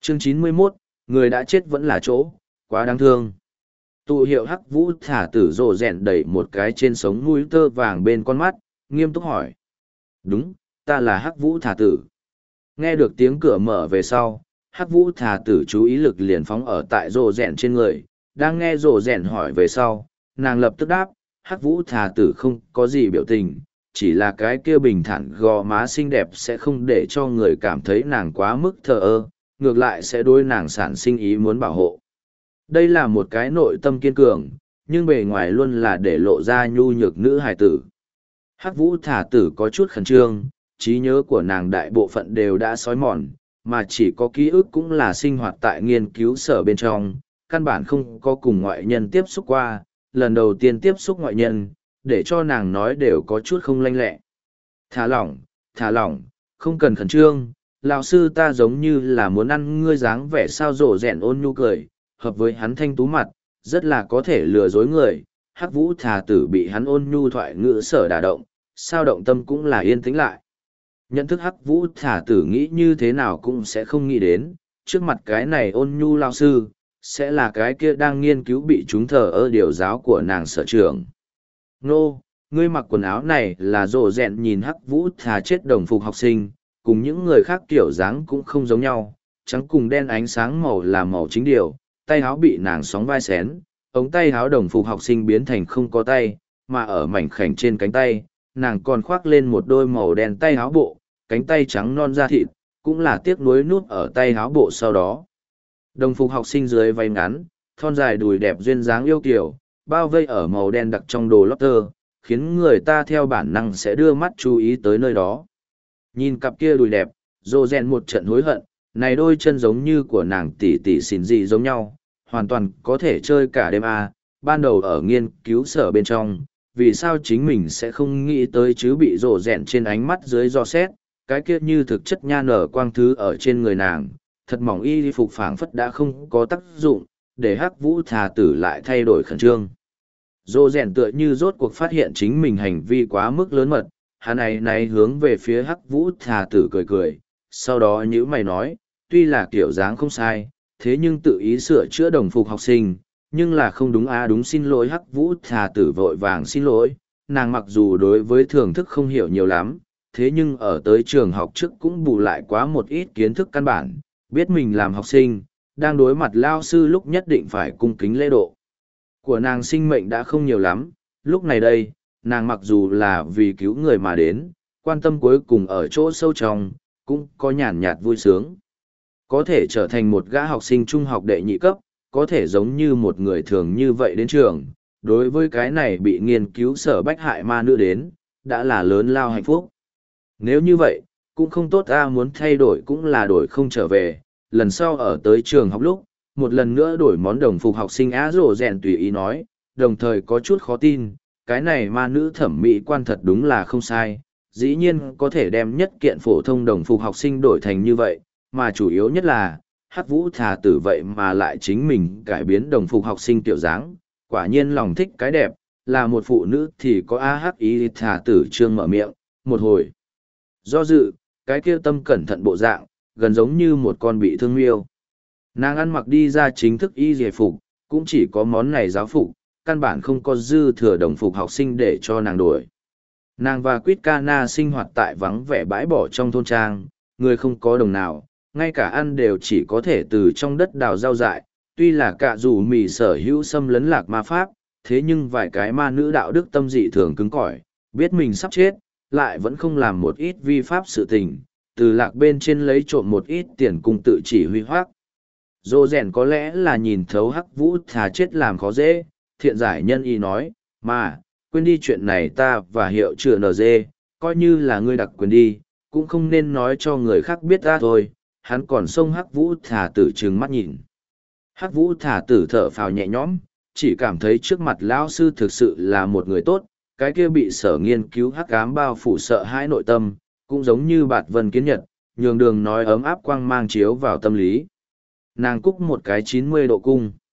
Chương 91, người đã chết vẫn là chỗ, quá đáng thương. Tụ hiệu Hắc Vũ thả tử rồ rèn đẩy một cái trên sống mũi tơ vàng bên con mắt, nghiêm túc hỏi. Đúng, ta là Hắc Vũ thả tử. Nghe được tiếng cửa mở về sau, Hắc Vũ thả tử chú ý lực liền phóng ở tại rồ rèn trên người, đang nghe rồ rèn hỏi về sau, nàng lập tức đáp, Hắc Vũ thả tử không có gì biểu tình, chỉ là cái kia bình thản gò má xinh đẹp sẽ không để cho người cảm thấy nàng quá mức thờ ơ, ngược lại sẽ đối nàng sản sinh ý muốn bảo hộ. Đây là một cái nội tâm kiên cường, nhưng bề ngoài luôn là để lộ ra nhu nhược nữ hài tử. Hắc Vũ thả tử có chút khẩn trương, trí nhớ của nàng đại bộ phận đều đã xói mòn, mà chỉ có ký ức cũng là sinh hoạt tại nghiên cứu sở bên trong, căn bản không có cùng ngoại nhân tiếp xúc qua, lần đầu tiên tiếp xúc ngoại nhân, để cho nàng nói đều có chút không lanh lẹ. Thả lỏng, không cần khẩn trương, lão sư ta giống như là muốn ăn ngươi dáng vẻ sao rổ rẹn ôn nhu cười, hợp với hắn thanh tú mặt, rất là có thể lừa dối người. Hắc Vũ thả tử bị hắn ôn nhu thoại ngữ sở đả động, sao động tâm cũng là yên tĩnh lại. Nhận thức Hắc Vũ thả tử nghĩ như thế nào cũng sẽ không nghĩ đến, trước mặt cái này ôn nhu lao sư, sẽ là cái kia đang nghiên cứu bị chúng thờ ơ điều giáo của nàng sở trường. Nô, ngươi mặc quần áo này là rồ rẹn nhìn Hắc Vũ thả chết đồng phục học sinh, cùng những người khác kiểu dáng cũng không giống nhau, trắng cùng đen ánh sáng màu là màu chính điều, tay áo bị nàng sóng vai xén, ống tay áo đồng phục học sinh biến thành không có tay, mà ở mảnh khảnh trên cánh tay, nàng còn khoác lên một đôi màu đen tay áo bộ, cánh tay trắng non da thịt, cũng là tiếc nuối nút ở tay áo bộ sau đó. Đồng phục học sinh dưới váy ngắn, thon dài đùi đẹp duyên dáng yêu kiều, bao vây ở màu đen đặc trong đồ lót tơ, khiến người ta theo bản năng sẽ đưa mắt chú ý tới nơi đó. Nhìn cặp kia đùi đẹp, rồ rèn một trận hối hận, này đôi chân giống như của nàng tỷ tỷ xỉn dị giống nhau, hoàn toàn có thể chơi cả đêm à, ban đầu ở nghiên cứu sở bên trong, vì sao chính mình sẽ không nghĩ tới chứ bị rồ rèn trên ánh mắt dưới do xét, cái kia như thực chất nha nở quang thứ ở trên người nàng, thật mỏng y phục phảng phất đã không có tác dụng, để Hắc Vũ thả tử lại thay đổi khẩn trương. Rồ rèn tựa như rốt cuộc phát hiện chính mình hành vi quá mức lớn mật, hắn này hướng về phía Hắc Vũ thả tử cười cười, sau đó nhữ mày nói, tuy là kiểu dáng không sai, thế nhưng tự ý sửa chữa đồng phục học sinh, nhưng là không đúng à, đúng, xin lỗi. Hắc Vũ thả tử vội vàng xin lỗi, nàng mặc dù đối với thưởng thức không hiểu nhiều lắm, thế nhưng ở tới trường học trước cũng bù lại quá một ít kiến thức căn bản, biết mình làm học sinh, đang đối mặt lao sư lúc nhất định phải cung kính lễ độ. Của nàng sinh mệnh đã không nhiều lắm, lúc này đây, nàng mặc dù là vì cứu người mà đến, quan tâm cuối cùng ở chỗ sâu trong, cũng có nhàn nhạt vui sướng. Có thể trở thành một gã học sinh trung học đệ nhị cấp, có thể giống như một người thường như vậy đến trường, đối với cái này bị nghiên cứu sở bách hại ma nữ đến, đã là lớn lao hạnh phúc. Nếu như vậy, cũng không tốt, ta muốn thay đổi cũng là đổi không trở về, lần sau ở tới trường học lúc, một lần nữa đổi món đồng phục học sinh á. Rồ rèn tùy ý nói, đồng thời có chút khó tin, cái này ma nữ thẩm mỹ quan thật đúng là không sai, dĩ nhiên có thể đem nhất kiện phổ thông đồng phục học sinh đổi thành như vậy, mà chủ yếu nhất là, Hắc Vũ thả tử vậy mà lại chính mình cải biến đồng phục học sinh tiểu dáng, quả nhiên lòng thích cái đẹp, là một phụ nữ thì có hắc ý thả tử trương mở miệng, một hồi. Do dự, cái kia tâm cẩn thận bộ dạng, gần giống như một con bị thương miêu. Nàng ăn mặc đi ra chính thức y giải phục, cũng chỉ có món này giáo phục, căn bản không có dư thừa đồng phục học sinh để cho nàng đổi. Nàng và Quýt Cana sinh hoạt tại vắng vẻ bãi bỏ trong thôn trang, người không có đồng nào, ngay cả ăn đều chỉ có thể từ trong đất đào rau dại, tuy là cả dù mì sở hữu xâm lấn lạc ma pháp, thế nhưng vài cái ma nữ đạo đức tâm dị thường cứng cỏi, biết mình sắp chết, lại vẫn không làm một ít vi pháp sự tình, từ lạc bên trên lấy trộm một ít tiền cùng tự chỉ huy hoác. Dô rèn có lẽ là nhìn thấu Hắc Vũ thà chết làm khó dễ, thiện giải nhân y nói, mà, quên đi chuyện này, ta và hiệu trưởng NG, coi như là ngươi đặc quyền đi, cũng không nên nói cho người khác biết ta thôi. Hắn còn xông Hắc Vũ thà tử trừng mắt nhìn. Hắc Vũ thà tử thở phào nhẹ nhõm, chỉ cảm thấy trước mặt lão sư thực sự là một người tốt, cái kia bị sở nghiên cứu hắc ám bao phủ sợ hãi nội tâm, cũng giống như bạt vân kiến nhật, nhường đường nói ấm áp quang mang chiếu vào tâm lý. Nàng cúc một cái 90 độ cung.